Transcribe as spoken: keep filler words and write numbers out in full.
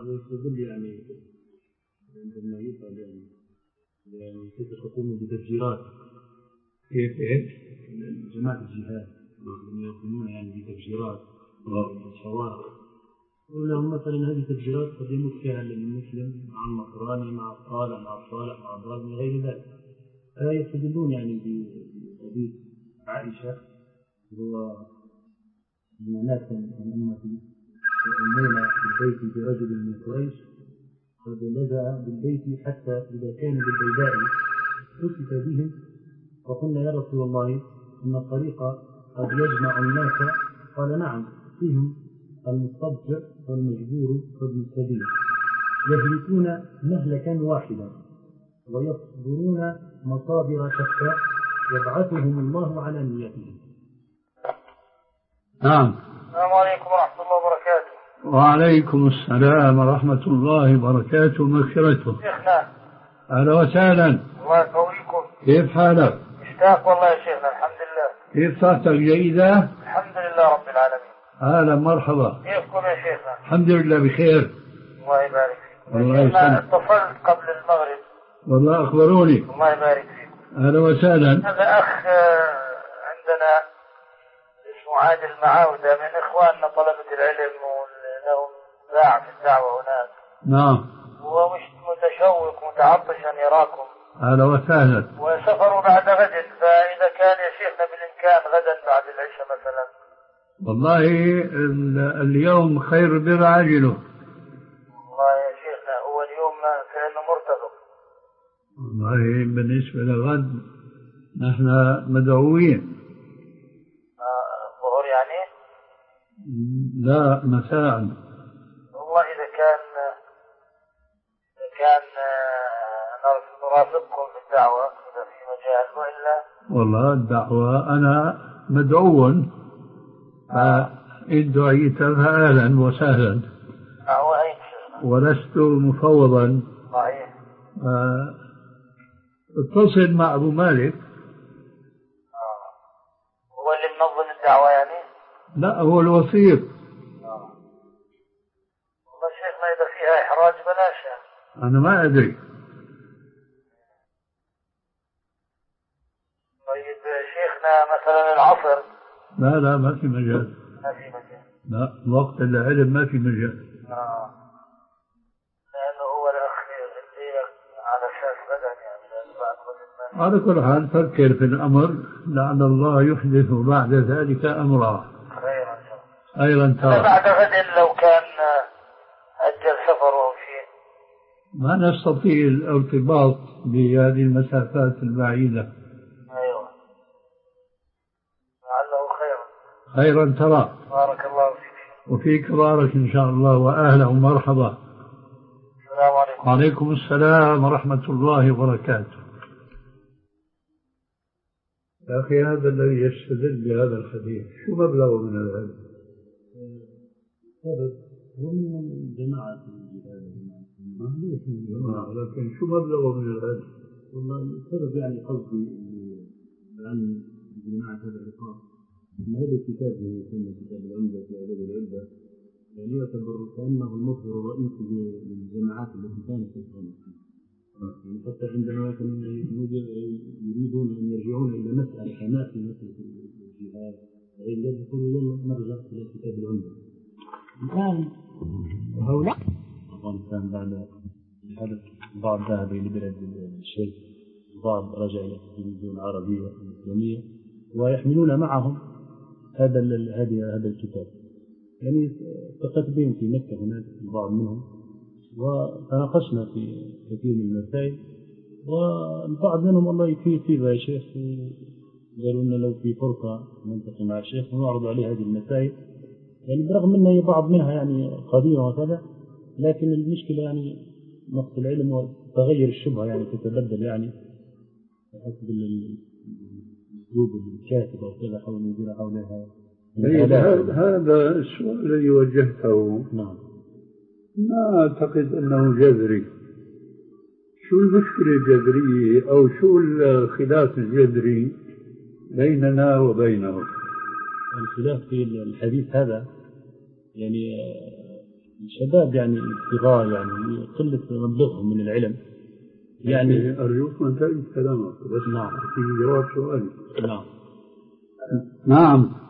ويستدل يعني عندما يسأل يعني يعني كيف تقوم بتفجيرات كيف إيش؟ جماعة الجهاد لما يقومون يعني بتفجيرات الشوارع يقول لهم مثلا هذه التفجيرات قد يموت فيها المسلم مع النصراني مع الصالح مع الصالح مع الضال من غير ذلك. لا يستدلون يعني بحديث عائشة هو أن ناسا من أمتي يؤمنون بالبيت برجل من قريش قد لجأ بالبيت حتى إذا كانوا بالبيداء كتف بهم وقلنا يا رسول الله إن الطريق قد يجمع الناس قال نعم فيهم المستضجر والمجبور وابن السبيل يهلكون مهلكا واحدا ويصبرون مصابر شتى يبعثهم الله على نيتهم. نعم. السلام عليكم ورحمة الله وبركاته. وعليكم السلام ورحمة الله وبركاته ومغفرته. شيخنا أهلا وسهلا. الله يقويكم. كيف حالك؟ مشتاق والله يا شيخنا. الحمد لله. كيف صحتك جيدة؟ الحمد لله رب العالمين. أهلا مرحبا. كيفكم يا شيخنا؟ الحمد لله بخير. الله يبارك فيك. الله يسلمك. اتصلت قبل المغرب. والله أخبروني. الله يبارك فيك. أهلا وسهلا. هذا أخ عندنا اسمه عادل معاودة من إخواننا طلبة العلم ولهم باع في الدعوة هناك. نعم. هو مش متشوق متعطش أن يراكم. أهلا وسهلا. وسفروا بعد غد فإذا كان يا شيخنا بالإمكان غدا بعد العشاء مثلا. والله اليوم خير برعاجله. والله يا شيخنا هو اليوم كأنه مرتبط. والله بالنسبة لغد نحن مدعوين. الظهر يعني؟ لا مساء. والله إذا كان إذا كان نرافقكم في الدعوة إذا في مجال وإلا. والله الدعوة أنا مدعو فإن دعيت فأهلا وسهلا. دعوة أي ولست مفوضا. صحيح. اتصل مع أبو مالك. آه. هو اللي منظم الدعوة يعني؟ لا هو الوسيط. آه. والله شيخنا إذا فيها إحراج بلاش يعني. أنا ما أدري. طيب شيخنا مثلا العصر. لا لا ما في مجال. ما في مجال. لا وقت العلم ما في مجال. آه. لأنه هو الأخ اللي على أساس غدا يعني بعد غد. على كل حال فكر في الأمر لعل الله يحدث بعد ذلك أمرا. خيرا خيرا ترى. بعد غد لو كان أجل سفره أو شيء. ما نستطيع الارتباط بهذه المسافات البعيدة. أيوة. لعله خيرا. خيرا ترى. بارك الله فيك. وفيك بارك إن شاء الله وأهلا ومرحبا. السلام عليكم. وعليكم السلام ورحمة الله وبركاته. يا أخي هذا الذي يستدل بهذا الحديث شو مبلغه من العلم؟ هو من جماعة الجهاد لكن شو مبلغه من العلم؟ والله السبب يعني قصدي عن جماعة هذا العقاب أن هذا الكتاب هو يسمى كتاب العمدة في آداب العدة يعني يعتبر كأنه المصدر الرئيسي للجماعات التي كانت في الخارج. يعني حتى عندما كانوا يريدون أن يرجعون إلى مسألة كما في مسألة الجهاد فإن يقولوا يلا نرجع إلى كتاب العمدة. الآن هؤلاء أفغانستان بعد الحدث بعض ذهب إلى بلاد الشرك وبعض رجع إلى التلفزيون العربية والإسلامية ويحملون معهم هذا هذا هذا الكتاب. يعني التقيت بهم في مكة هناك بعض منهم وتناقشنا في كثير من المسائل والبعض منهم الله يكفيه فيه يا شيخ قالوا لنا لو في فرصة نلتقي مع الشيخ ونعرض عليه هذه المسائل يعني برغم أن بعض منها يعني قديمة وكذا لكن المشكلة يعني نقص العلم وتغير الشبهة يعني تتبدل يعني حسب الأسلوب الكاتب أو كذا حول يدير حولها. هذا السؤال الذي وجهته نعم ما أعتقد أنه جذري. شو المشكلة الجذرية أو شو الخلاف الجذري بيننا وبينه؟ الخلاف في الحديث هذا يعني الشباب يعني ابتغاء يعني قلة مبلغهم من العلم يعني أرجوك ما تعيد كلامك بس نعم في جواب سؤالي. نعم نعم